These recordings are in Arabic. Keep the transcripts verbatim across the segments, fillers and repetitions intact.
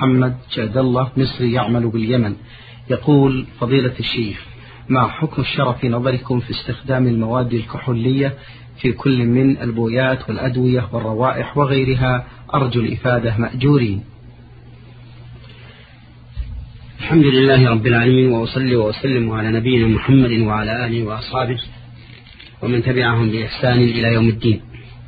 محمد جاد الله مصري يعمل باليمن، يقول: فضيلة الشيخ، ما حكم الشرع في نظركم في استخدام المواد الكحولية في كل من البويات والأدوية والروائح وغيرها؟ أرجو الإفادة مأجورين. الحمد لله رب العالمين، وأصلي وأسلم على نبينا محمد وعلى آله وأصحابه ومن تبعهم بإحسان إلى يوم الدين.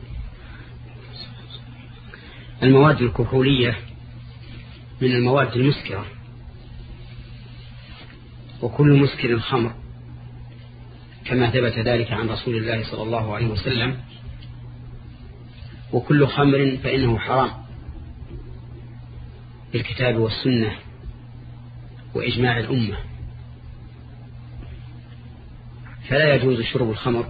المواد الكحولية من المواد المسكرة، وكل مسكر خمر، كما ثبت ذلك عن رسول الله صلى الله عليه وسلم، وكل خمر فإنه حرام بالكتاب والسنة وإجماع الأمة، فلا يجوز شرب الخمر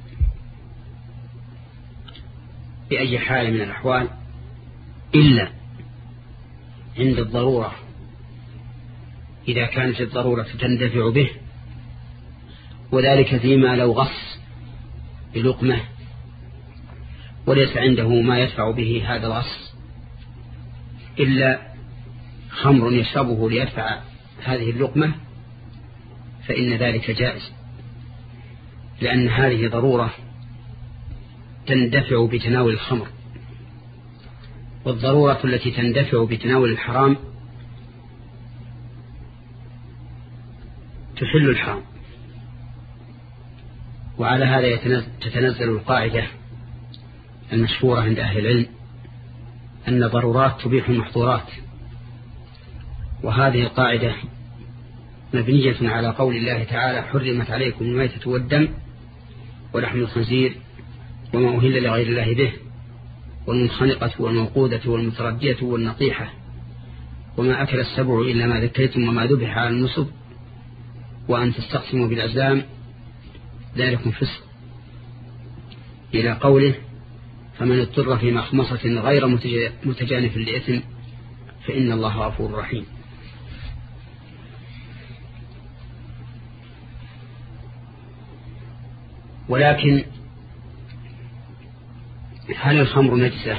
بأي حال من الأحوال إلا عند الضرورة، إذا كانت الضرورة تندفع به، وذلك فيما لو غص بلقمة وليس عنده ما يدفع به هذا الغص إلا خمر يشربه ليدفع هذه اللقمة، فإن ذلك جائز، لأن هذه ضرورة تندفع بتناول الخمر، والضرورة التي تندفع بتناول الحرام تحل الحرام. وعلى هذا تتنزل القاعدة المشهورة عند أهل العلم أن ضرورات تبيح المحظورات، وهذه القاعدة مبنية على قول الله تعالى: حرمت عليكم الميتة والدم ولحم الخنزير وما أهل لغير الله به والمنخنقة والموقودة والمتردية والنطيحة وما أكل السبع إلا ما ذكيتم وما ذبح على النصب وأن تستقسموا بالأزلام ذلكم فسق، إلى قوله: فمن اضطر في مخمصة غير متجانف لإثم فإن الله غفور رحيم. ولكن هل الخمر نجسة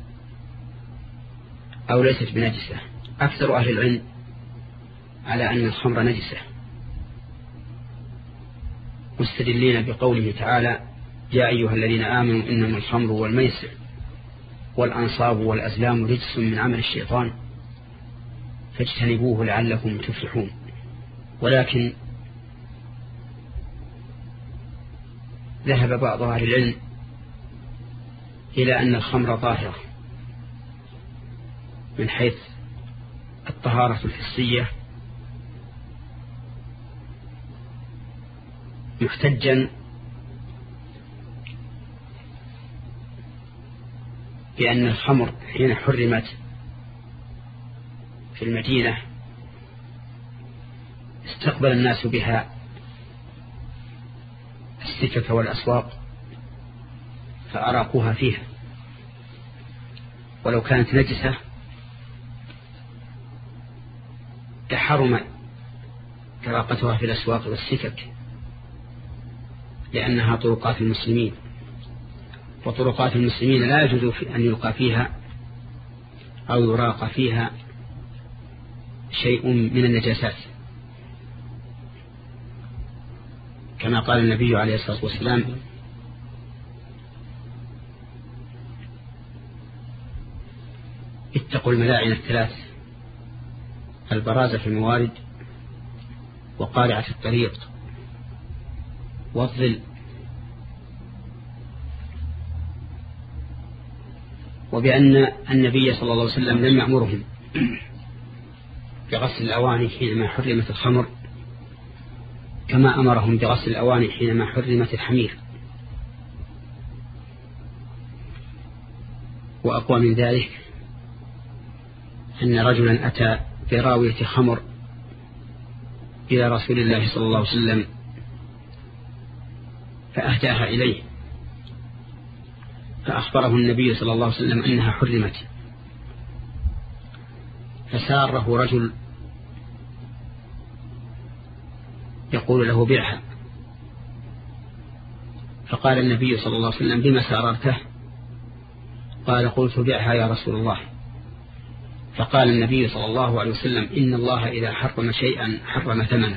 أو ليست بنجسة؟ أكثر أهل العلم على أن الخمر نجسة، مستدلين بقوله تعالى: يا أيها الذين آمنوا إنما الخمر والميسر والأنصاب والأزلام رجس من عمل الشيطان فاجتنبوه لعلكم تفلحون. ولكن ذهب بعض أهل العلم إلى أن الخمر طاهرة من حيث الطهارة الحسية، محتجا بأن الخمر حين حرمت في المدينة استقبل الناس بها السكك والأسواق فأراقوها فيها، ولو كانت نجسة تحرم إراقتها في الأسواق والسكك، لأنها طرقات المسلمين، وطرقات المسلمين لا يجوز أن يلقى فيها أو يراق فيها شيء من النجاسات، كما قال النبي عليه الصلاة والسلام: اتقوا الملاعن الثلاث: البراز في الموارد وقارعة الطريق والظل. وبأن النبي صلى الله عليه وسلم لم يأمرهم بغسل الأواني حينما حرمت الخمر كما أمرهم بغسل الأواني حينما حرمت الحمير. وأقوى من ذلك أن رجلا أتى براوية خمر إلى رسول الله صلى الله عليه وسلم فأهداها إليه، فأخبره النبي صلى الله عليه وسلم أنها حرمت، فساره رجل يقول له: بعها. فقال النبي صلى الله عليه وسلم: بما ساررته؟ قال: قلت: بعها يا رسول الله. فقال النبي صلى الله عليه وسلم إن الله إذا حرم شيئا حرم ثمنه.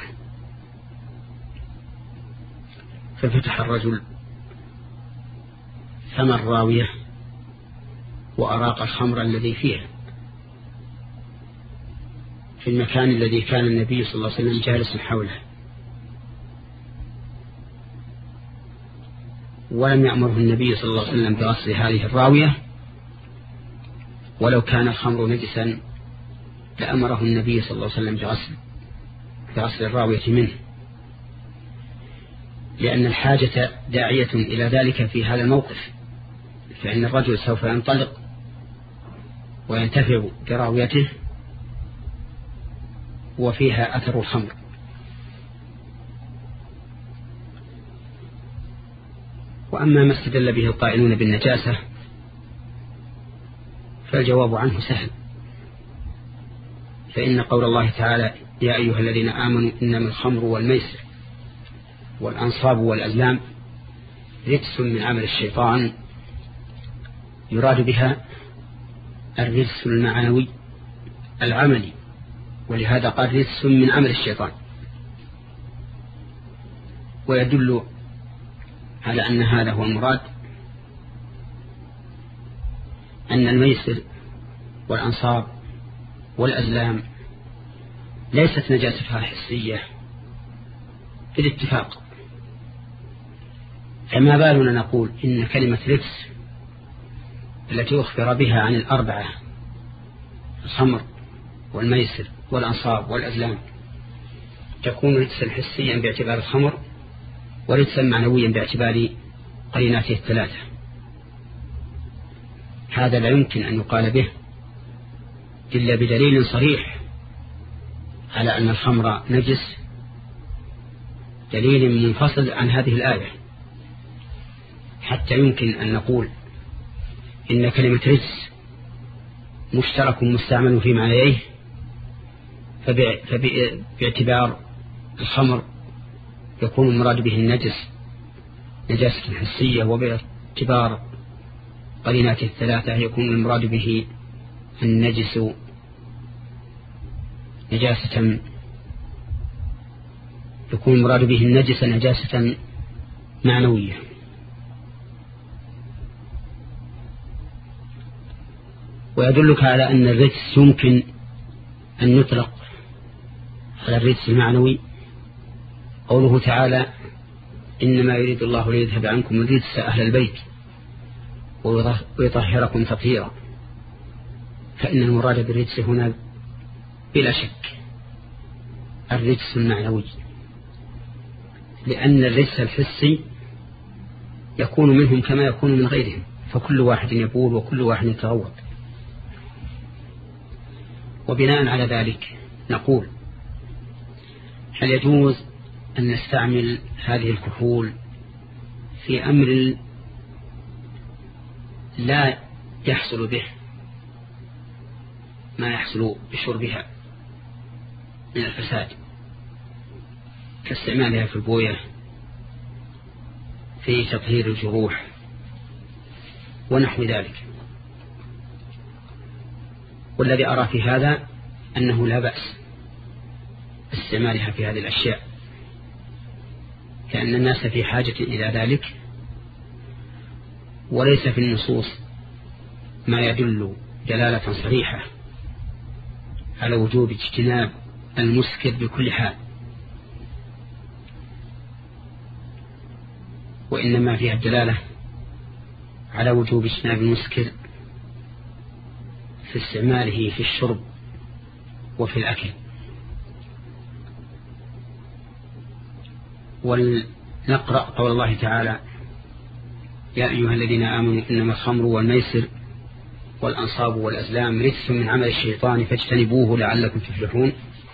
ففتح الرجل ثمن الراوية وأراق الخمر الذي فيها في المكان الذي كان النبي صلى الله عليه وسلم جالس حوله، ولم يأمره النبي صلى الله عليه وسلم بغسل هذه الراوية، ولو كان الخمر نجسا لأمره النبي صلى الله عليه وسلم بغسل بغسل الراوية منه، لأن الحاجة داعية إلى ذلك في هذا الموقف، فإن الرجل سوف ينطلق وينتفع براويته وفيها أثر الخمر. وأما ما استدل به القائلون بالنجاسة فالجواب عنه سهل، فإن قول الله تعالى يا أيها الذين آمنوا إنما الخمر والميسر والأنصاب والأزلام رجس من عمل الشيطان، يراد بها الرجس المعنوي العملي، ولهذا قال رجس من عمل الشيطان. ويدل على أن هذا هو المراد أن الميسر والأنصاب والأزلام ليست نجاستها حسية بالاتفاق، فما بالنا نقول إن كلمة رجس التي أخبر بها عن الأربعة الخمر والميسر والأنصاب والأزلام تكون رجسا حسيا باعتبار الخمر ورجسا معنويا باعتبار قريناته الثلاثة. هذا لا يمكن أن يقال به إلا بدليل صريح على أن الخمر نجس، دليل منفصل عن هذه الآية، حتى يمكن أن نقول إن كلمة رجس مشترك مستعمل في معنيه، فباعتبار الخمر يكون المراد به النجس نجاسة حسية، وباعتبار قريناته الثلاثة يكون المراد به النجس نجاسة يكون المراد به النجس نجاسة معنوية. ويدلك على أن الرجس يمكن أن يطلق على الرجس المعنوي قوله تعالى إنما يريد الله ليذهب عنكم الرجس أهل البيت ويطهركم تطهيرا، فإن المراد بالرجس هنا بلا شك الرجس المعنوي، لأن الرجس الحسي يكون منهم كما يكون من غيرهم، فكل واحد يبول وكل واحد يتغوط. وبناء على ذلك نقول هل يجوز أن نستعمل هذه الكحول في أمر لا يحصل به ما يحصل بشربها من الفساد، كاستعمالها في البوية في تطهير الجروح ونحو ذلك؟ والذي أرى في هذا أنه لا بأس استعمالها في هذه الأشياء، لأن الناس في حاجة إلى ذلك، وليس في النصوص ما يدل دلالة صريحة على وجوب اجتناب المسكر بكل حال، وإنما فيها الدلالة على وجوب اجتناب المسكر في استعماله في الشرب وفي الأكل. ولنقرأ قول الله تعالى يا أيها الذين آمنوا إنما الخمر والميسر والأنصاب والأزلام رجس من عمل الشيطان فاجتنبوه لعلكم تفلحون.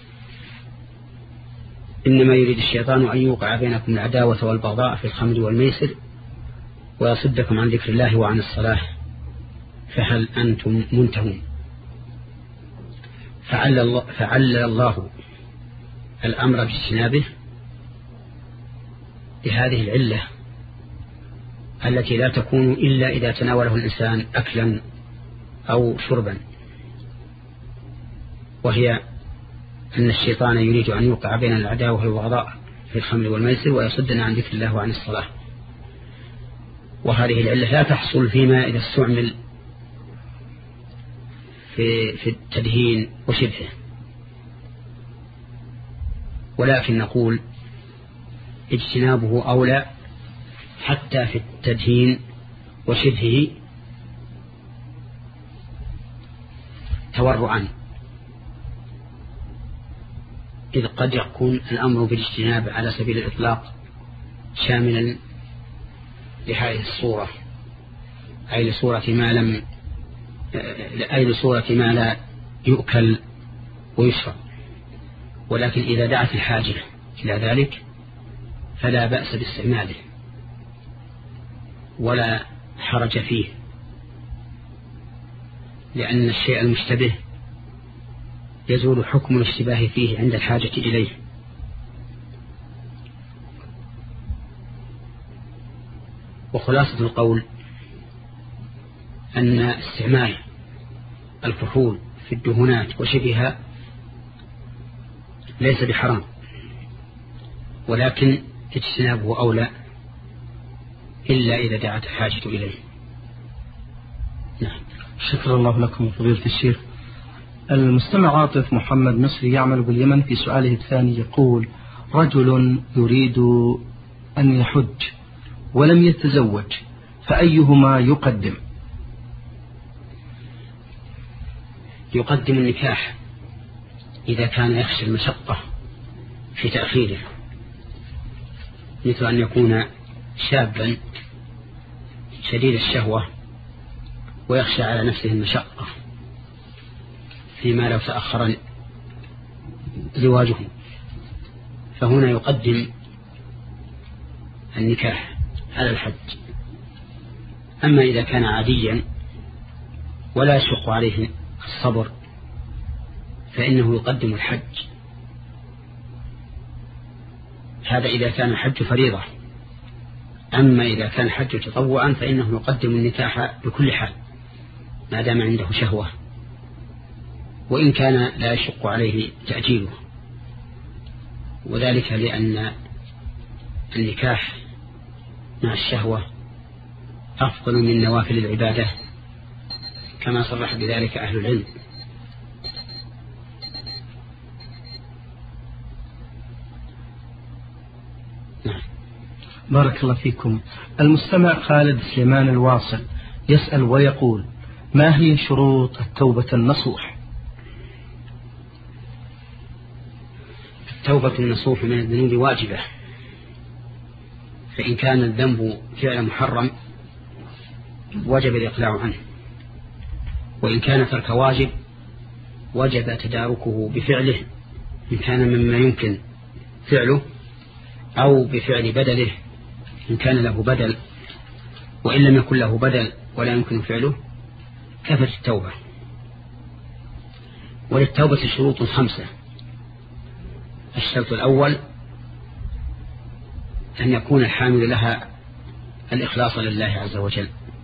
إنما يريد الشيطان أن يوقع بينكم العداوة والبغضاء في الخمر والميسر ويصدكم عن ذكر الله وعن الصلاة فهل أنتم منتهون. فعلل الله, فعلل الله الأمر باجتنابه بهذه العلة التي لا تكون إلا إذا تناوله الإنسان أكلا أو شربا، وهي أن الشيطان يريد أن يوقع بين العداوة والبغضاء في الخمر والميسر ويصدنا عن ذكر الله وعن الصلاة. وهذه العلة لا تحصل فيما إذا استعمل في, في التدهين وشبهه، ولكن نقول اجتنابه أولى حتى في التدهين وشبهه تورعا، إذ قد يكون الأمر بالاجتناب على سبيل الإطلاق شاملا لهذه الصورة، أي لصورة ما لم أي لصورة ما لا يؤكل ويشرب، ولكن إذا دعت الحاجة إلى ذلك فلا بأس باستعماله ولا حرج فيه، لأن الشيء المشتبه يزول حكم الاشتباه فيه عند الحاجة إليه. وخلاصة القول أن استعمال الكحول في الدهونات وشبهها ليس بحرام، ولكن اجتنابه أولى إلا إذا دعت الحاجة إليه. نعم. شكرا الله لكم فضيلة الشيخ. المستمع عاطف محمد مصري يعمل باليمن في سؤاله الثاني يقول: رجل يريد أن يحج ولم يتزوج فأيهما يقدم؟ يقدم النكاح إذا كان يخشى المشقة في تأخيره، مثل أن يكون شابا شديد الشهوة ويخشى على نفسه المشقة فيما لو تأخر زواجه، فهنا يقدم النكاح على الحج. أما إذا كان عاديا ولا يشق عليه الصبر فإنه يقدم الحج، هذا إذا كان الحج فريضة. أما إذا كان الحج تطوعا فإنه يقدم النكاح بكل حال ما دام عنده شهوة، وإن كان لا يشق عليه تأجيله، وذلك لأن النكاح مع الشهوة أفضل من نوافل العبادة كما صرح بذلك أهل العلم. نعم. بارك الله فيكم. المستمع خالد سليمان الواصل يسأل ويقول: ما هي شروط التوبة النصوح؟ التوبة النصوح من الذنوب واجبة، فإن كان الذنب فعل محرم وجب الإقلاع عنه، وإن كان ترك واجب وجب تداركه بفعله إن كان مما يمكن فعله، أو بفعل بدله إن كان له بدل، وإن لم يكن له بدل ولا يمكن فعله كفت التوبة. وللتوبة شروط خمسة: الشرط الأول أن يكون الحامل لها الإخلاص لله عز وجل،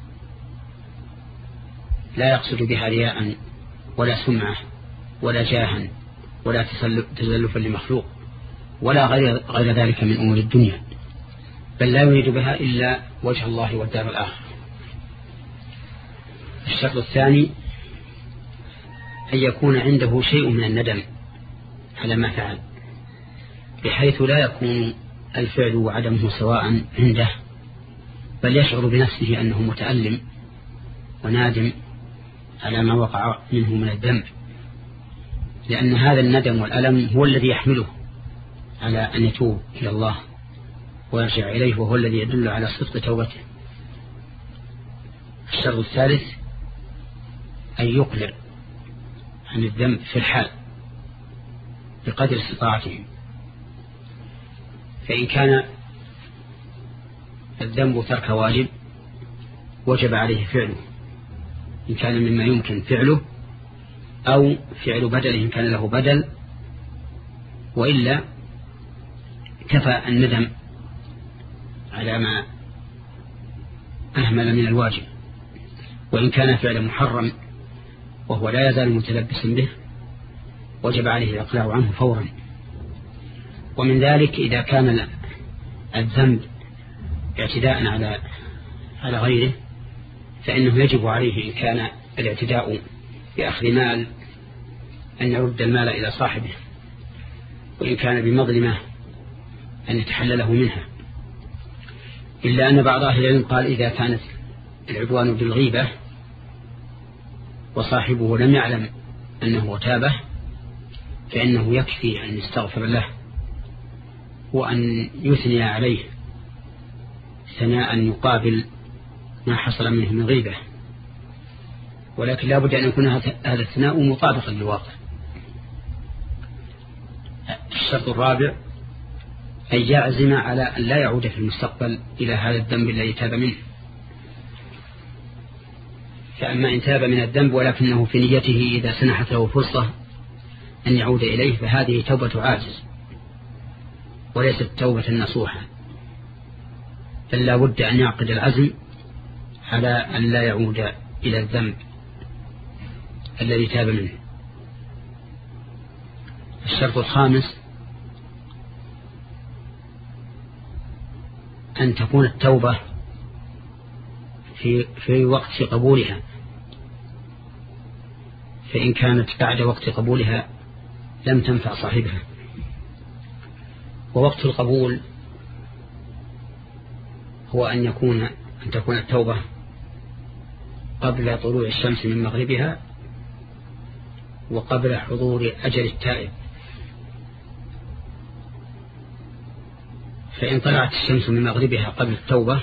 لا يقصد بها رياء ولا سمعة ولا جاها ولا تزلفا لمخلوق ولا غير, غير ذلك من أمور الدنيا، بل لا يريد بها إلا وجه الله والدار الآخر. الشرط الثاني أن يكون عنده شيء من الندم على ما فعل، بحيث لا يكون الفعل وعدمه سواء عنده، بل يشعر بنفسه أنه متألم ونادم على ما وقع منه من الذنب، لأن هذا الندم والألم هو الذي يحمله على أن يتوب إلى الله ويرجع إليه، وهو الذي يدل على صدق توبته. الشرط الثالث أن يقلع عن الذنب في الحال بقدر استطاعته، فإن كان الذنب ترك واجب وجب عليه فعله إن كان مما يمكن فعله، أو فعل بدله إن كان له بدل، وإلا كفى الندم على ما أهمل من الواجب. وإن كان فعل محرم وهو لا يزال متلبسا به وجب عليه الإقلاع عنه فورا. ومن ذلك إذا كان الذنب اعتداء على على غيره فإنه يجب عليه إن كان الاعتداء بأخذ مال أن يرد المال إلى صاحبه، وإن كان بمظلمة أن يتحلله منها، إلا أن بعض أهل العلم قال إذا كانت العدوان بالغيبة وصاحبه لم يعلم أنه اغتابه فإنه يكفي أن يستغفر له وأن يثني عليه ثناء يقابل ما حصل منه من غيبة، ولكن لا بد أن يكون هذا الثناء مطابقا للواقع. الشرط الرابع أن يعزم على أن لا يعود في المستقبل إلى هذا الذنب الذي تاب منه. فأما إن تاب من الذنب ولكنه في نيته إذا سنحت له فرصة أن يعود إليه فهذه توبة عاجز وليست توبة نصوحة، بل لا بد أن يعقد العزم على أن لا يعود إلى الذنب الذي تاب منه. الشرط الخامس أن تكون التوبة في, في وقت قبولها، فإن كانت بعد وقت قبولها لم تنفع صاحبها. ووقت القبول هو أن يكون أن تكون التوبة قبل طلوع الشمس من مغربها وقبل حضور أجل التائب. فإن طلعت الشمس من مغربها قبل التوبة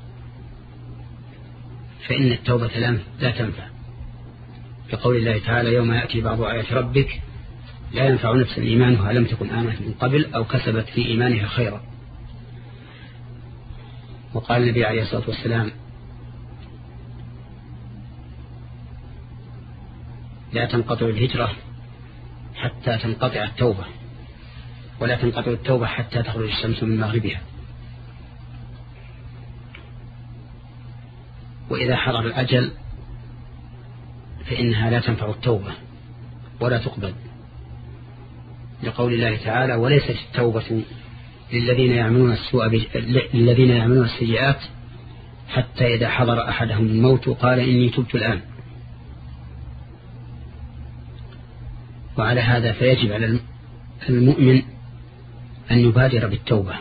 فإن التوبة لا تنفع، كقول الله تعالى يوم يأتي بعض آيات ربك لا ينفع نفسا إيمانها لم تكن آمنت من قبل أو كسبت في إيمانها خيرا. وقال النبي عليه الصلاة والسلام لا تنقطع الهجرة حتى تنقطع التوبة، ولا تنقطع التوبة حتى تخرج الشمس من مغربها. وإذا حضر الأجل فإنها لا تنفع التوبة ولا تقبل، لقول الله تعالى وليست التوبة للذين يعملون السوء ب... للذين يعملون السيئات حتى إذا حضر أحدهم الموت قال إني تبت الآن. وعلى هذا فيجب على المؤمن أن يبادر بالتوبة،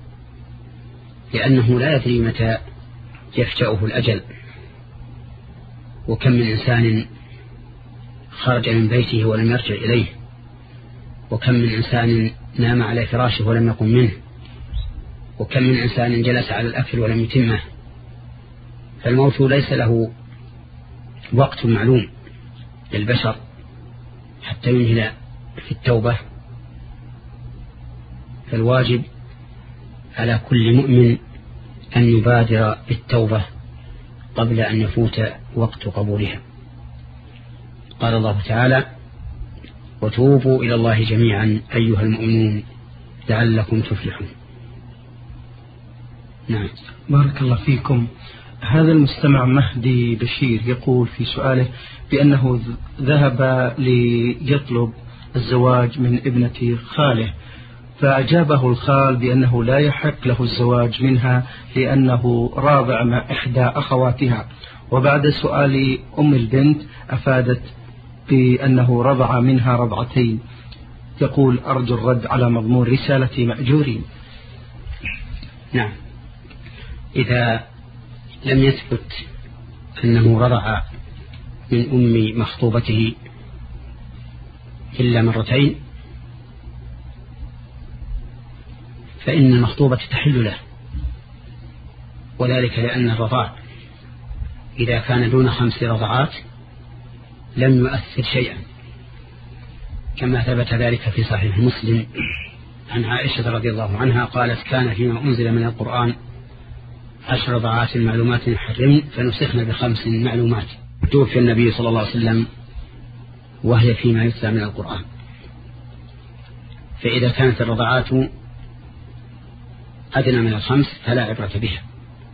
لأنه لا يدري متى يفجأه الأجل. وكم من إنسان خرج من بيته ولم يرجع إليه، وكم من إنسان نام على فراشه ولم يقم منه، وكم من إنسان جلس على الأكل ولم يتمه. فالموت ليس له وقت معلوم للبشر حتى ينهل في التوبة. فالواجب على كل مؤمن أن يبادر بالتوبة قبل أن يفوت وقت قبولها. قال الله تعالى وتوبوا إلى الله جميعا أيها المؤمنون لعلكم تفلحون. نعم. بارك الله فيكم. هذا المستمع مهدي بشير يقول في سؤاله بأنه ذهب ليطلب الزواج من ابنة خاله، فأجابه الخال بأنه لا يحق له الزواج منها لأنه راضع مع إحدى أخواتها. وبعد سؤال أم البنت أفادت بأنه رضع منها رضعتين. يقول أرجو الرد على مضمون رسالة مأجورين. نعم، إذا لم يثبت أنه رضع من أم مخطوبته إلا مرتين فإن المخطوبة تحل له، وذلك لأن الرضاع إذا كان دون خمس رضعات لم يؤثر شيئا، كما ثبت ذلك في صحيح مسلم عن عائشة رضي الله عنها قالت كان فيما أنزل من القرآن عشر رضعات معلومات حرم فنسخنا بخمس معلومات. توفي النبي صلى الله عليه وسلم وهي فيما يتلى من القرآن. فإذا كانت الرضعات أدنى من الخمس فلا عبرة بها.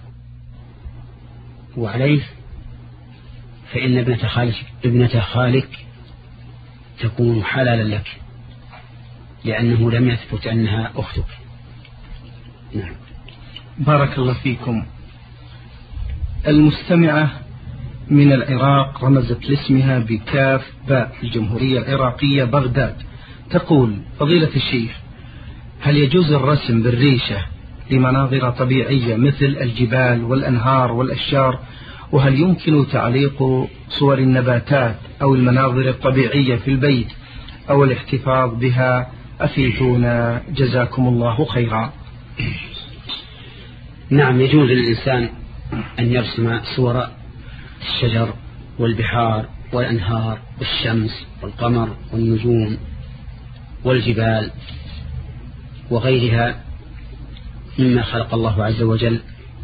وعليه فإن ابنة خالك, ابنة خالك تكون حلالا لك لأنه لم يثبت أنها أختك. نعم. بارك الله فيكم. المستمعة من العراق رمزت لاسمها بكاف باء، الجمهورية العراقية بغداد، تقول: فضيلة الشيخ، هل يجوز الرسم بالريشة لمناظر طبيعية مثل الجبال والأنهار والأشجار؟ وهل يمكن تعليق صور النباتات أو المناظر الطبيعية في البيت أو الاحتفاظ بها؟ أفيدونا جزاكم الله خيرا. نعم، يجوز للإنسان أن يرسم صور الشجر والبحار والأنهار والشمس والقمر والنجوم والجبال وغيرها مما خلق الله عز وجل،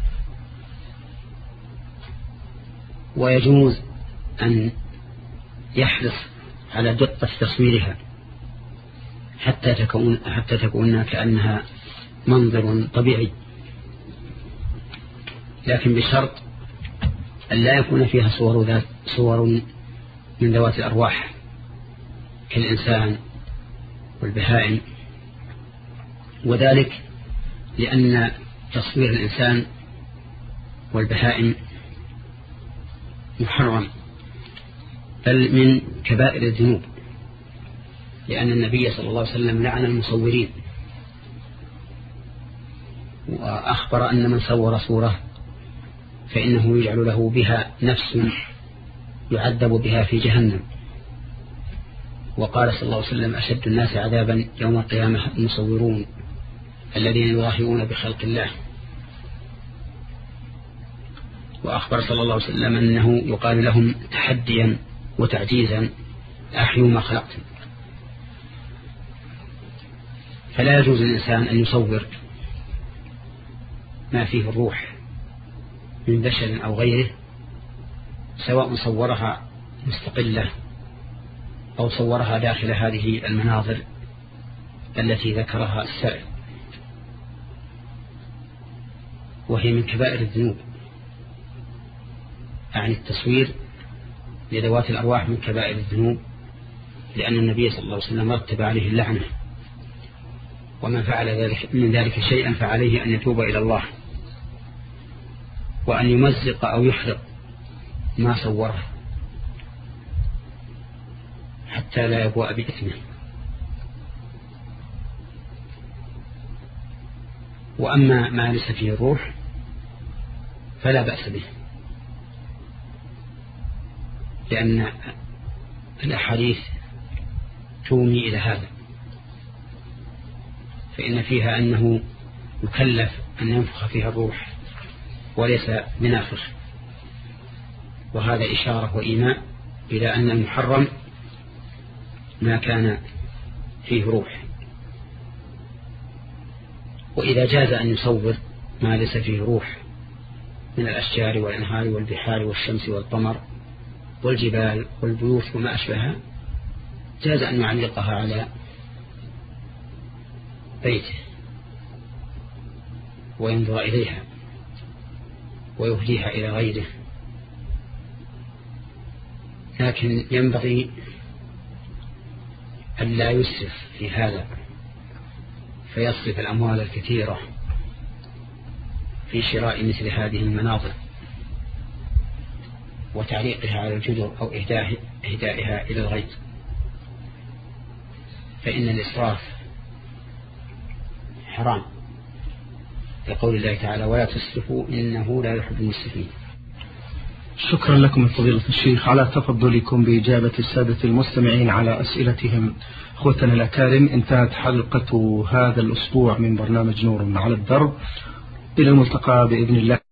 ويجوز أن يحرص على دقة تصويرها حتى تكون حتى تكون كأنها منظر طبيعي، لكن بشرط أن لا يكون فيها صور ذات صور من ذوات الأرواح كالإنسان والبهائم، وذلك لأن تصوير الإنسان والبهائم محرم، بل من كبائر الذنوب، لأن النبي صلى الله عليه وسلم لعن المصورين، وأخبر أن من صور صورة فإنه يجعل له بها نفس يعذب بها في جهنم. وقال صلى الله عليه وسلم: أشد الناس عذابا يوم القيامة المصورون الذين يظاهرون بخلق الله. وأخبر صلى الله عليه وسلم أنه يقال لهم تحديا وتعجيزا: أحيوا ما خلقتم. فلا يجوز للإنسان أن يصور ما فيه الروح من بشر أو غيره، سواء صورها مستقلة أو صورها داخل هذه المناظر التي ذكرها السائل، وهي من كبائر الذنوب. يعني التصوير لذوات الأرواح من كبائر الذنوب، لأن النبي صلى الله عليه وسلم رتب عليه اللعنة، ومن فعل ذلك من ذلك شيئا فعليه أن يتوب إلى الله، وأن يمزق أو يحرق ما صوره حتى لا يبوء بإثمه. وأما ما ليس فيه الروح فلا بأس به، لأن الأحاديث تومي إلى هذا، فإن فيها أنه يكلف أن ينفخ فيها الروح وليس بنافخ، وهذا إشارة وإيماء إلى أن المحرم ما كان فيه روح. وإذا جاز أن يصور ما ليس فيه روح من الأشجار والأنهار والبحار والشمس والقمر والجبال والبيوت وما أشبهها، جاز أن يعلقها على بيته وينظر إليها ويهديها إلى غيره، لكن ينبغي أن لا يسرف في هذا فيصرف الأموال الكثيرة في شراء مثل هذه المناظر وتعليقها على الجدر أو إهدائها إلى الغير، فإن الإسراف حرام، لقول الله تعالى: ولا تسرفوا إنه لا يحب المسرفين. شكرا لكم فضيلة الشيخ على تفضلكم بإجابة السادة المستمعين على أسئلتهم. أخوتنا الأكارم، انتهت حلقة هذا الأسبوع من برنامج نور على الدرب. إلى الملتقى بإذن الله.